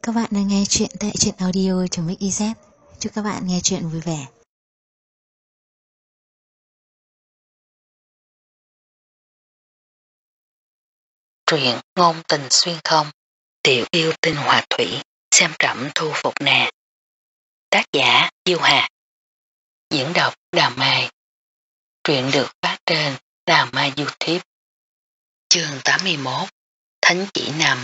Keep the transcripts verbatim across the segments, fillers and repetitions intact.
các bạn đang nghe chuyện tại truyện audio.mix.iz. Chúc các bạn nghe chuyện vui vẻ. Truyện ngôn tình xuyên không, tiểu yêu tinh hòa thủy, xem trẫm thu phục nè. Tác giả Diêu Hà. Diễn đọc Đào Mai. Truyện được phát trên Đào Mai YouTube. Chương tám mươi mốt. Thánh chỉ nằm.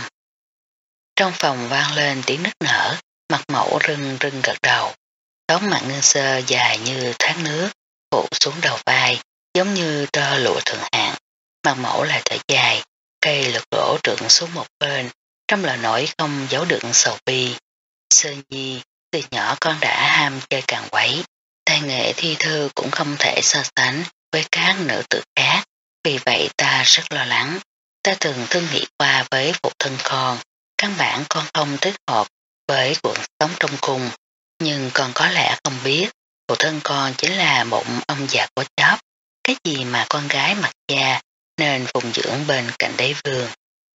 Trong phòng vang lên tiếng nức nở, mặt mẫu rưng rưng gật đầu. Tóc mặt ngân sơ dài như thác nước, phủ xuống đầu vai, giống như tơ lụa thượng hạng. Mặt mẫu lại thở dài, cây lược đổ trượng xuống một bên, trong lời nổi không giấu đựng sầu bi. Sơ nhi, từ nhỏ con đã ham chơi càng quấy, tài nghệ thi thư cũng không thể so sánh với các nữ tử khác, vì vậy ta rất lo lắng. Ta từng thương nghị qua với phụ thân con, căn bản con không thích hợp với cuộc sống trong cung, nhưng con có lẽ không biết, phụ thân con chính là một ông già có chóp, cái gì mà con gái mặc da nên phụng dưỡng bên cạnh đế vương.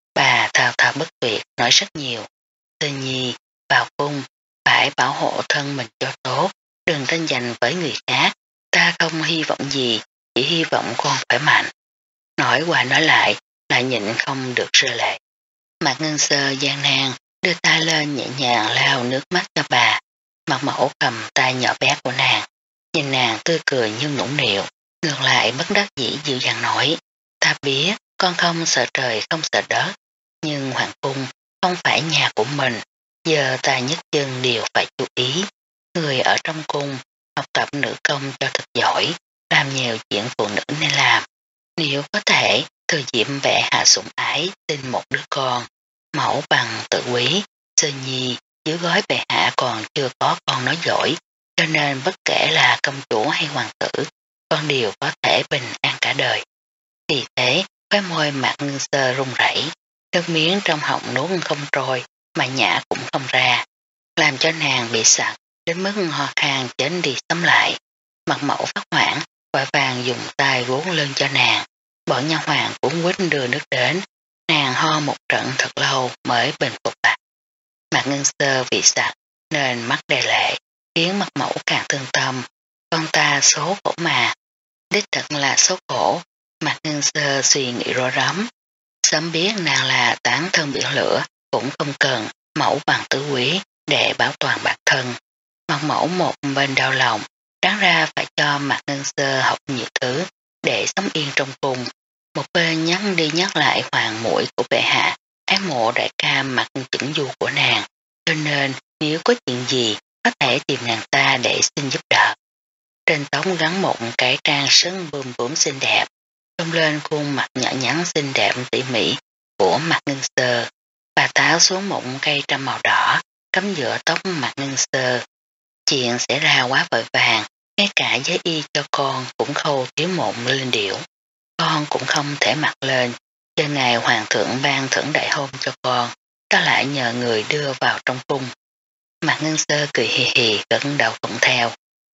Bà thao thao bất tuyệt nói rất nhiều. Sơ nhi, vào cung, phải bảo hộ thân mình cho tốt, đừng tranh giành với người khác. Ta không hy vọng gì, chỉ hy vọng con khỏe mạnh. Nói qua nói lại, lại nhịn không được rơi lệ. Mạc Ngân Sơ gian nan, đưa tay lên nhẹ nhàng lau nước mắt cho bà. Mặt mẫu cầm tay nhỏ bé của nàng, nhìn nàng tươi cười như nũng nịu, ngược lại bất đắc dĩ dịu dàng nói. Ta biết, con không sợ trời không sợ đất, nhưng hoàng cung không phải nhà của mình, giờ ta nhất chân đều phải chú ý. Người ở trong cung, học tập nữ công cho thật giỏi, làm nhiều chuyện phụ nữ nên làm. Nếu có thể, thừa diệm vẽ hạ sủng ái, sinh một đứa con, mẫu bằng tự quý, sơ nhi, dưới gói bệ hạ còn chưa có con nói giỏi, cho nên bất kể là công chúa hay hoàng tử, con đều có thể bình an cả đời. Vì thế, khóe môi Mạc Ngân Sơ run rẩy, nước miếng trong họng nuốt không trôi, mà nhả cũng không ra, làm cho nàng bị sặc, đến mức ho khan chết đi sống lại. Mặt mẫu phát hoảng, vội vàng dùng tay vuốt lưng cho nàng, bọn nha hoàng cũng quýt đưa nước đến, nàng ho một trận thật lâu mới bình phục lại. Mạc Ngân Sơ bị sặc nên mắt đầy lệ, khiến mặt mẫu càng thương tâm. Con ta số khổ mà, đích thật là số khổ. Mạc Ngân Sơ suy nghĩ rối rắm, sớm biết nàng là tán thân biển lửa, cũng không cần mẫu bằng tứ quý để bảo toàn bản thân. Mặt mẫu một bên đau lòng, đáng ra phải cho Mạc Ngân Sơ học nhiều thứ để sống yên trong cung, một bên nhắc đi nhắc lại hoàng muội của bệ hạ, ái mộ đại ca Mạc Chỉnh Du của nàng, cho nên nếu có chuyện gì có thể tìm nàng ta để xin giúp đỡ. Trên tóc gắn một cái trang sân bùm bướm xinh đẹp, trông lên khuôn mặt nhỏ nhắn xinh đẹp tỉ mỉ của Mạc Ngân Sơ. Bà tháo xuống một cây trăm màu đỏ, cắm giữa tóc Mạc Ngân Sơ. Chuyện xảy ra quá vội vàng, ngay cả giấy y cho con cũng khâu thiếu một lên điểu. Con cũng không thể mặc lên, chờ ngày hoàng thượng ban thưởng đại hôn cho con, ta lại nhờ người đưa vào trong cung. Mạc Ngân Sơ cười hì hì gật đầu thuận theo.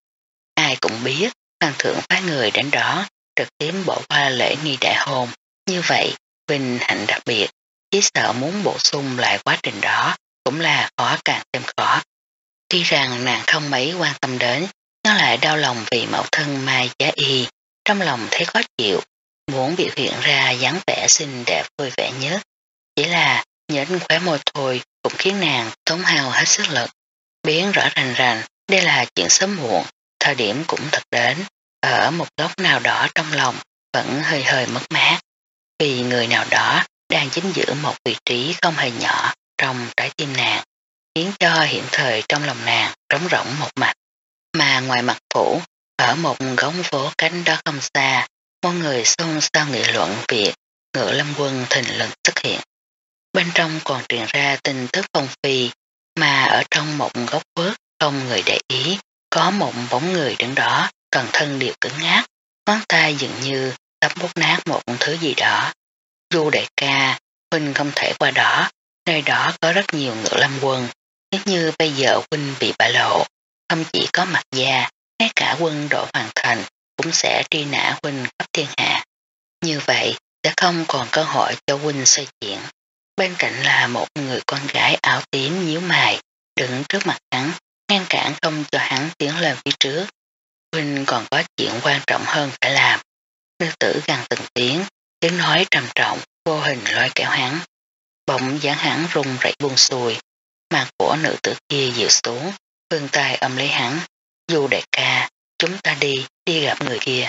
Ai cũng biết, hoàng thượng phái người đến đó, trực tiếp bỏ qua lễ nghi đại hôn, như vậy, vinh hạnh đặc biệt, chỉ sợ muốn bổ sung lại quá trình đó, cũng là khó càng thêm khó. Tuy rằng nàng không mấy quan tâm đến, nó lại đau lòng vì mẫu thân Mai Giá Y, trong lòng thấy khó chịu, muốn biểu hiện ra dáng vẻ xinh đẹp vui vẻ nhất. Chỉ là nhếch khóe môi thôi cũng khiến nàng tốn hao hết sức lực, biến rõ ràng ràng đây là chuyện sớm muộn, thời điểm cũng thật đến, ở một góc nào đó trong lòng vẫn hơi hơi mất mát, vì người nào đó đang chiếm giữ một vị trí không hề nhỏ trong trái tim nàng, khiến cho hiện thời trong lòng nàng trống rỗng một mạch. Mà ngoài mặt phủ, ở một góc phố cánh đó không xa, một người xôn xao nghị luận việc Ngự Lâm Quân thình lình xuất hiện. Bên trong còn truyền ra tin tức phong phi, mà ở trong một góc khuất không người để ý, có một bóng người đứng đó, toàn thân đều cứng ngắc, ngón tay dường như sắp bóp nát một thứ gì đó. Du đại ca, huynh không thể qua đó, nơi đó có rất nhiều Ngự Lâm Quân, nếu như bây giờ huynh bị bại lộ, không chỉ có mặt gia, ngay cả quân đội hoàn thành cũng sẽ truy nã huynh khắp thiên hạ. Như vậy sẽ không còn cơ hội cho huynh xoay chuyển. Bên cạnh là một người con gái áo tím nhíu mày, đứng trước mặt hắn, ngăn cản không cho hắn tiến lên phía trước. Huynh còn có chuyện quan trọng hơn phải làm. Nữ tử gần từng tiếng, tiếng nói trầm trọng, vô hình lôi kéo hắn. Bỗng dáng hắn rung rẩy buông xuôi, mặt của nữ tử kia dịu xuống, vươn tay ôm lấy hắn. Du đại ca, chúng ta đi, đi gặp người kia.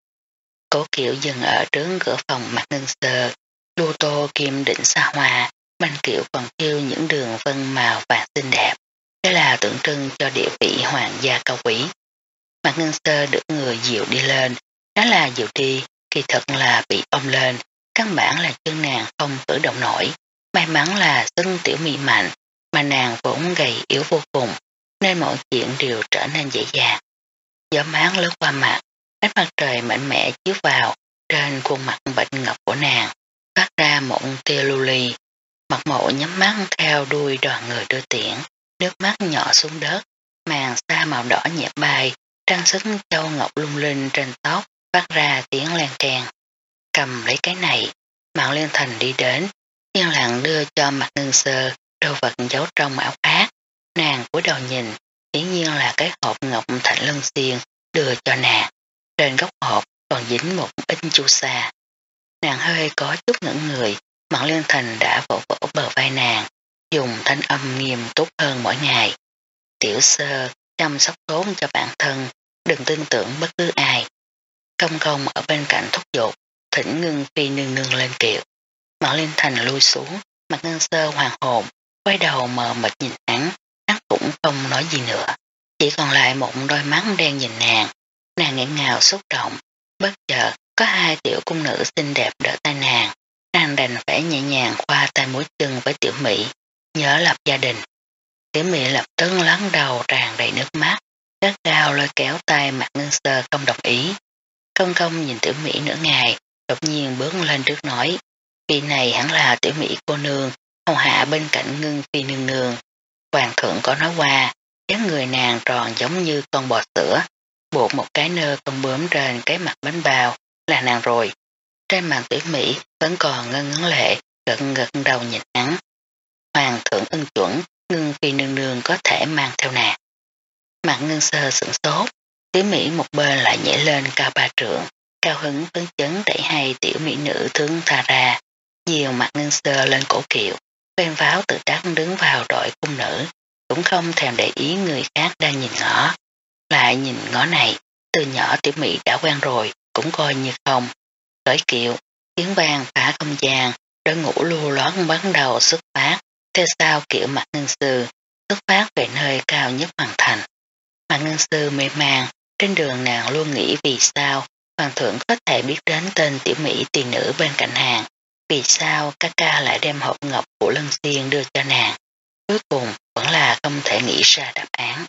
Cố Kiệu dừng ở trước cửa phòng mặt ngân sơ, đu tô kim đỉnh xa hoa, banh kiệu còn thiêu những đường vân màu vàng xinh đẹp. Đây là tượng trưng cho địa vị hoàng gia cao quý. Mặt ngân sơ được người dịu đi lên, đó là dịu đi, kỳ thật là bị ôm lên, căn bản là chân nàng không cử động nổi. May mắn là xưng tiểu mỹ mạnh, mà nàng vốn gầy yếu vô cùng, nên mọi chuyện đều trở nên dễ dàng. Gió mát lướt qua mặt, ánh mặt trời mạnh mẽ chiếu vào trên khuôn mặt bạch ngọc của nàng, phát ra một tia lưu ly. Mặt mộ nhắm mắt theo đuôi đoàn người đưa tiễn, nước mắt nhỏ xuống đất, màn sa màu đỏ nhẹ bay, trang sức châu ngọc lung linh trên tóc, phát ra tiếng len keng. Cầm lấy cái này, Mạn Liên Thành đi đến, yên lặng đưa cho Mạc Ngân Sơ đồ vật giấu trong áo khoác. Nàng cúi đầu nhìn, hiển nhiên là cái hộp ngọc thạch lân xiên đưa cho nàng. Trên góc hộp còn dính một ít chu sa. Nàng hơi có chút ngẩn người, Mạn Liên Thành đã vỗ vỗ bờ vai nàng, dùng thanh âm nghiêm túc hơn mỗi ngày. Tiểu Sơ, chăm sóc tốt cho bản thân, đừng tin tưởng bất cứ ai. Công công ở bên cạnh thúc giục, thỉnh Ngưng Phi nương nương lên kiệu. Mạn Liên Thành lui xuống, Mạc Ngân Sơ hoàng hồn, quay đầu mờ mịt nhìn hắn, hắn cũng không nói gì nữa, chỉ còn lại một đôi mắt đen nhìn nàng. Nàng nghẹn ngào xúc động, bất chợt có hai tiểu cung nữ xinh đẹp đỡ tay nàng, nàng đành phải nhẹ nhàng khoa tay múi chân với Tiểu Mỹ, nhớ lập gia đình. Tiểu Mỹ lập tức lắng đầu tràn đầy nước mắt, gắt gao lôi kéo tay Mạc Ngân Sơ không đồng ý. Công công nhìn Tiểu Mỹ nửa ngày, đột nhiên bước lên trước nói, vị này hẳn là Tiểu Mỹ cô nương, hầu hạ bên cạnh Ngưng Phi nương nương. Hoàng thượng có nói qua, dáng người nàng tròn giống như con bò sữa, buộc một cái nơ con bướm trên cái mặt bánh bao là nàng rồi. Trên mặt Tiểu Mỹ vẫn còn ngân ngấn lệ, gật gật đầu nhìn hắn. Hoàng thượng ưng chuẩn, Ngưng Phi nương nương có thể mang theo nàng. Mặt Ngân Sơ sửng sốt, Tiểu Mỹ một bên lại nhảy lên cao ba trượng, cao hứng phấn chấn đẩy hai tiểu mỹ nữ tướng tha ra, nhiều Mặt Ngân Sơ lên cổ kiệu, bên váo tự đắc đứng vào đội cung nữ, cũng không thèm để ý người khác đang nhìn ngõ. Lại nhìn ngõ này, từ nhỏ Tiểu Mỹ đã quen rồi, cũng coi như không. Khởi kiệu, tiếng vang phá không gian, đội ngũ lưu lót bắt đầu xuất phát, theo sau kiệu Mặt Ngân Sư, xuất phát về nơi cao nhất hoàn thành. Mặt Ngân Sư mê man, trên đường nàng luôn nghĩ vì sao hoàng thượng có thể biết đến tên Tiểu Mỹ tỳ nữ bên cạnh hàng, vì sao ca ca lại đem hộp ngọc của Lân Xiên đưa cho nàng. Cuối cùng vẫn là không thể nghĩ ra đáp án.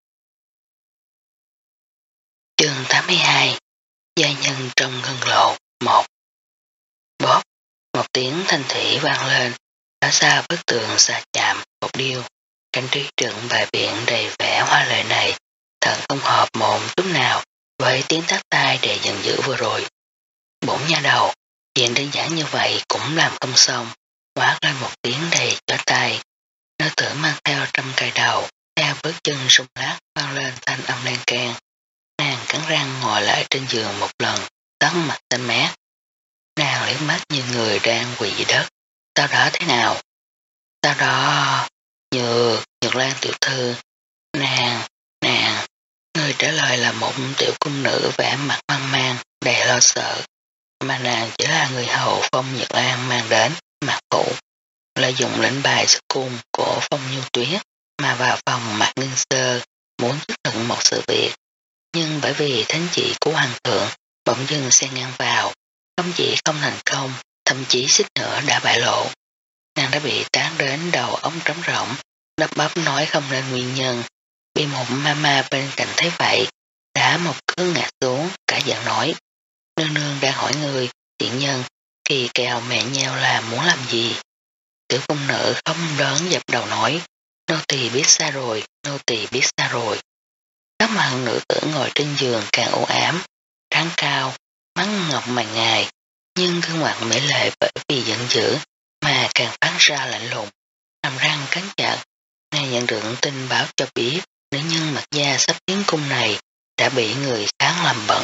Chương tám mươi hai Gia nhân trong ngân lộ một. Bóp, một tiếng thanh thủy vang lên, đã xa bức tường xa chạm một điêu. Cảnh trí trượng bài biện đầy vẻ hoa lệ này thật không hợp một chút nào với tiếng tát tai để giận dữ vừa rồi. Bổn nha đầu, chuyện đơn giản như vậy cũng làm không xong, quát lên một tiếng đầy chói tai. Nữ tử mang theo trăm cây đầu, theo bước chân rung lát vang lên thanh âm len keng. Nàng cắn răng ngồi lại trên giường một lần, tấn mặt xanh mét. Nàng liếc mắt như người đang quỳ dưới đất. Sau đó thế nào? Sau đó, như Nhược Lan tiểu thư, nàng, nàng, người trả lời là một tiểu cung nữ vẻ mặt hoang mang, đầy lo sợ, mà nàng chỉ là người hầu Phong Nhược Lan mang đến, Mạc Phụ, lợi dụng lệnh bài xuất cung của Phong Như Tuyết mà vào phòng Mạc Ngân Sơ, muốn chứng thực một sự việc. Nhưng bởi vì thánh chỉ của hoàng thượng bỗng dưng xen ngang vào, không chỉ không thành công, thậm chí xích nữa đã bại lộ. Nàng đã bị tán đến đầu ống trống rỗng, lắp bắp nói không nên nguyên nhân. Bị một mama bên cạnh thấy vậy, đã một cước ngã xuống, cả giận nói. Nương nương đang hỏi người, tiện nhân, kỳ kèo mẹ nheo là muốn làm gì? Tiểu cung nữ không đớn dập đầu nói, nô tỳ biết xa rồi, nô tỳ biết xa rồi. Các mặt nữ tử ngồi trên giường càng u ám, trán cao, mắt ngọc màn ngài, nhưng gương mặt mỹ lệ bởi vì giận dữ, mà càng phát ra lạnh lùng, hàm răng cắn chặt. Nàng nhận được tin báo cho biết nữ nhân Mạc Gia sắp tiến cung này đã bị người khác làm bẩn.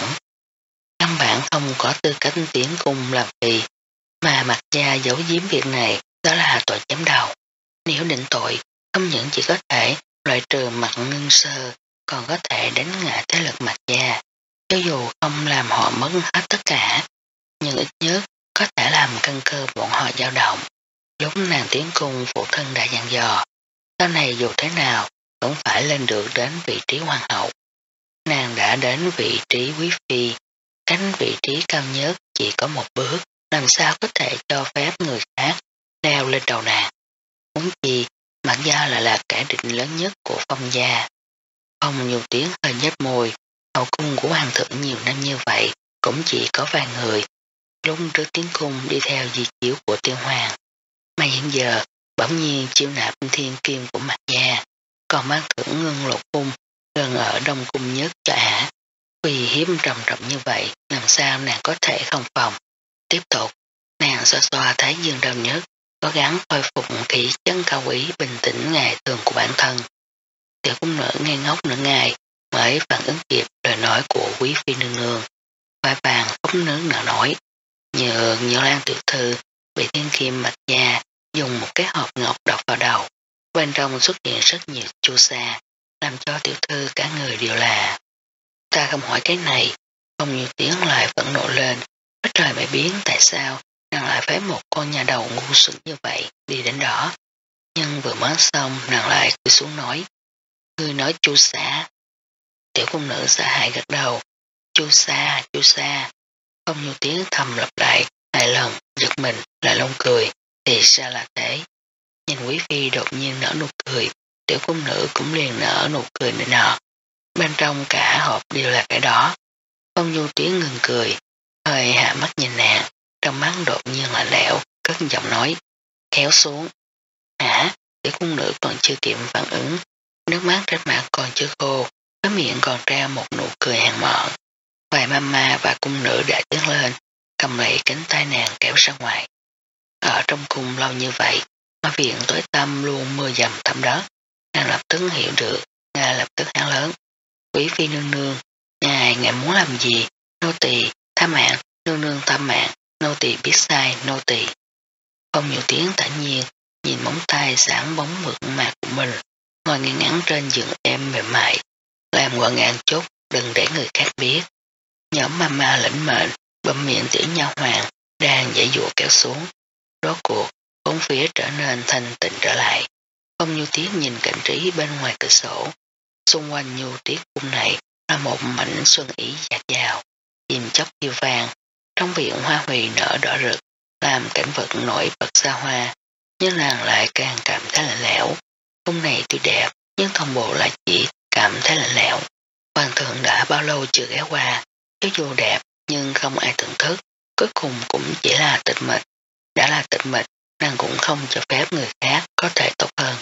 Căn bản không có tư cách tiến cung làm phi, mà Mạc Gia giấu giếm việc này đó là tội chém đầu. Nếu định tội, không những chỉ có thể loại trừ Mạc Ngân Sơ, còn có thể đánh ngã thế lực Mạc Gia. Cho dù không làm họ mất hết tất cả, nhưng ít nhất có thể làm căn cơ bọn họ dao động. Lúc nàng tiến cung phụ thân đã dặn dò, sau này dù thế nào vẫn phải lên được đến vị trí hoàng hậu. Nàng đã đến vị trí quý phi, cách vị trí cao nhất chỉ có một bước, làm sao có thể cho phép người khác leo lên đầu nàng. Muốn chi, Mạc Gia lại là kẻ địch lớn nhất của Phong gia. Phong Nhu Tiến hơi nhếch môi, hậu cung của hoàng thượng nhiều năm như vậy cũng chỉ có vài người. Lúc trước tiến cung đi theo di chiếu của Tiên Hoàng, mà hiện giờ bỗng nhiên chiêu nạp thiên kim của Mạc Gia, còn ban thưởng Ngân Lục cung gần ở đông cung nhất cho ả. Vì hiếm trầm trọng như vậy, làm sao nàng có thể không phòng. Tiếp tục, nàng xoa xoa thái dương đau nhất, cố gắng khôi phục khí chất cao quý bình tĩnh ngày thường của bản thân. Tiểu cung nữ nghe ngốc nửa ngày mới phản ứng kịp lời nói của quý phi nương nương. Vai vàng khóc nướng nở nổi, nhờ nhiều lan tiểu thư bị thiên kim Mạc Gia dùng một cái hộp ngọc đọc vào đầu. Bên trong xuất hiện rất nhiều chu sa, làm cho tiểu thư cả người đều là. Ta không hỏi cái này, không nhiều tiếng lại vẫn nộ lên, ít trời mới biến tại sao nàng lại phái một con nhà đầu ngu xuẩn như vậy đi đến đó. Nhưng vừa mới xong nàng lại cúi xuống nói, ngươi nói chu sa. Tiểu cung nữ xã hại gật đầu, chu sa, chu sa. Không nhiều tiếng thầm lặp lại hai lần, giật mình lại lông cười, thì sao là thế. Nhìn quý phi đột nhiên nở nụ cười, tiểu cung nữ cũng liền nở nụ cười nữa nọ. Bên trong cả hộp đều là cái đó. Phong Nhu Tiếng ngừng cười, hơi hạ mắt nhìn nàng, trong mắt đột nhiên lạnh lẽo, cất giọng nói, kéo xuống. Hả? Tiểu cung nữ còn chưa kịp phản ứng, nước mắt trên mặt còn chưa khô, cái miệng còn treo một nụ cười hàng mọn. Vài mama và cung nữ đã tiến lên, cầm lấy cánh tay nàng kéo ra ngoài. Ở trong cung lâu như vậy, mà viện tối tâm luôn mưa dầm thấm đất. Nàng lập tức hiểu được, ngài lập tức hán lớn. Quý phi nương nương, ngài, ngài muốn làm gì? Nô tỳ tha mạng, nương nương tha mạng, nô tỳ biết sai, nô tỳ. Không nhiều tiếng thản nhiên, nhìn móng tay sáng bóng mượt mạc của mình, ngồi ngay ngắn trên giường em mềm mại, làm gọn gàng chút, đừng để người khác biết. Nhóm mama lĩnh mệnh, bấm miệng tiểu nha hoàng, đang dãy dụa kéo xuống. Rốt cuộc, bốn phía trở nên thanh tịnh trở lại. Không Nhu Tiết nhìn cảnh trí bên ngoài cửa sổ. Xung quanh Nhu Tiết cung này là một mảnh xuân ý dạt dào, chìm chóc yêu vàng. Trong viện hoa hùy nở đỏ rực, làm cảnh vật nổi bật xa hoa, nhưng nàng lại càng cảm thấy lạnh lẽo. Cung này tuy đẹp, nhưng toàn bộ lại chỉ cảm thấy lạnh lẽo. Hoàng thượng đã bao lâu chưa ghé qua, cho dù đẹp nhưng không ai thưởng thức, cuối cùng cũng chỉ là tịch mịch. Đã là tịch mịch, nàng cũng không cho phép người khác có thể tốt hơn.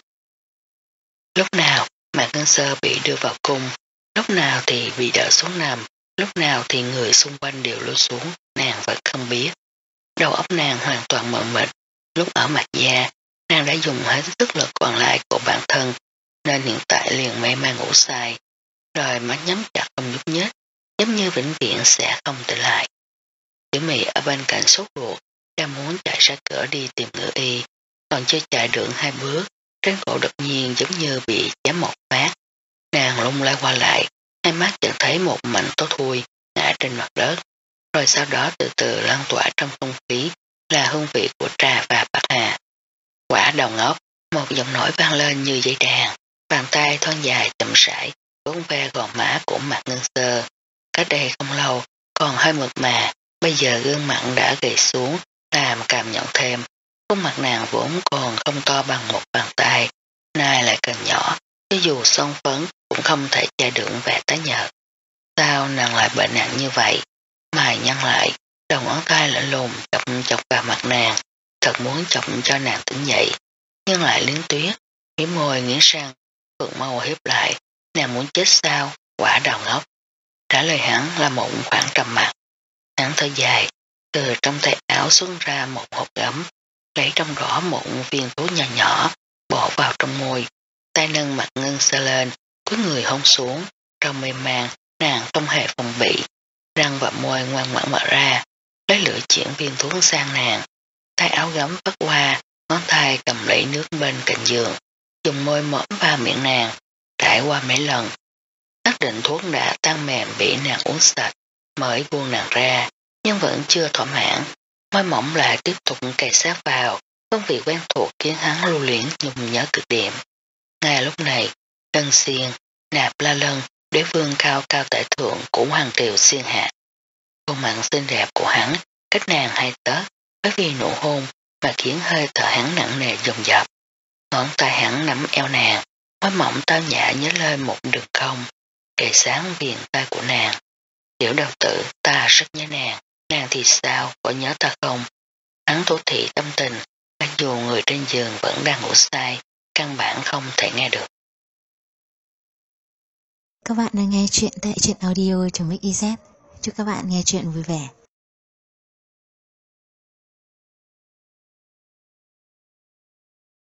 Lúc nào Mạc Ngân Sơ bị đưa vào cung, lúc nào thì bị đỡ xuống nằm, lúc nào thì người xung quanh đều lôi xuống, nàng vẫn không biết. Đầu óc nàng hoàn toàn mờ mịt. Lúc ở Mạc Gia, nàng đã dùng hết sức lực còn lại của bản thân, nên hiện tại liền mê man ngủ say, rồi mắt nhắm chặt không nhúc nhích, giống như vĩnh viễn sẽ không tỉnh lại. Tiểu Mị ở bên cạnh sốt ruột, đang muốn chạy ra cửa đi tìm ngựa y, còn chưa chạy được hai bước, trên cổ đột nhiên giống như bị chém một phát. Nàng lung lay qua lại, hai mắt chợt thấy một mảnh tố thui ngã trên mặt đất, rồi sau đó từ từ lan tỏa trong không khí là hương vị của trà và bạc hà. Quả đầu ngốc, một giọng nói vang lên như dây đàn, bàn tay thon dài chậm rãi vốn ve gò má của Mạc Ngân Sơ. Cách đây không lâu còn hơi mượt mà, bây giờ gương mặt đã gầy xuống, làm cảm nhận thêm. Khuôn mặt nàng vốn còn không to bằng một bàn tay, nay lại càng nhỏ, cho dù son phấn cũng không thể che được vẻ tái nhợt. Sao nàng lại bệnh nặng như vậy? Mày nhăn lại, đầu ngón tay lạnh lùng chọc chọc vào mặt nàng, thật muốn chọc cho nàng tỉnh dậy, nhưng lại liến tuyết, mỉm môi nghiến răng, phượng mâu hiếp lại. Nàng muốn chết sao? Quả đầu ngốc. Trả lời hắn là một khoảng trầm mặc. Hắn thở dài, từ trong tay áo xuất ra một hộp gấm, lấy trong rõ một viên thuốc nhỏ nhỏ, bỏ vào trong môi, tay nâng mặt Ngân Sơ lên, cúi người hôn xuống, trong mê man, nàng không hề phòng bị, răng và môi ngoan ngoãn mở ra, lấy lửa chuyển viên thuốc sang nàng, tay áo gấm vắt qua, ngón tay cầm lấy nước bên cạnh giường, dùng môi mỏm vào miệng nàng, trải qua mấy lần. Xác định thuốc đã tan mềm bị nàng uống sạch, mới buông nàng ra, nhưng vẫn chưa thỏa mãn, môi mỏng lại tiếp tục kề sát vào, hương vị quen thuộc khiến hắn lưu luyến nhung nhớ cực điểm. Ngay lúc này, Lân Xiên, Nạp La Lân, đế vương cao cao tại thượng của hoàng triều Xiên Hạ. Khuôn mặt xinh đẹp của hắn cách nàng hai tấc, bởi vì nụ hôn mà khiến hơi thở hắn nặng nề dồn dập. Ngón tay hắn nắm eo nàng, môi mỏng tao nhã nhớ lên một đường cong, kề sáng viền tay của nàng. Tiểu đầu tử, ta rất nhớ nàng, nàng thì sao, có nhớ ta không? Hắn tố thị tâm tình, mặc dù người trên giường vẫn đang ngủ say, căn bản không thể nghe được. Các bạn đang nghe chuyện tại truyện audio.mixyz. Chúc các bạn nghe chuyện vui vẻ.